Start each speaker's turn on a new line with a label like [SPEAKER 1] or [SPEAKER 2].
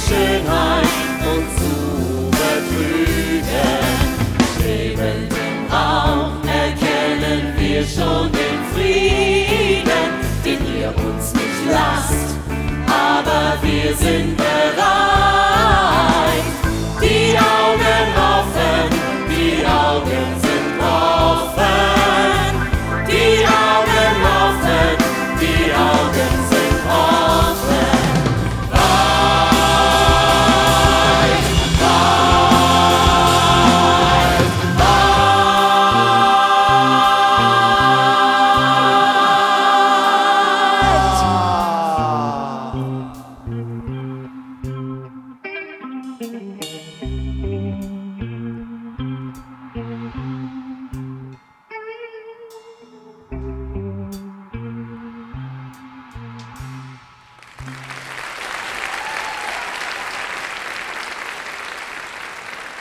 [SPEAKER 1] Schönheit und zu betrügen. Schwebenden Hauch erkennen wir schon den Frieden, den ihr uns nicht lasst, aber wir sind bereit. Die Augen offen, die Augen sind offen.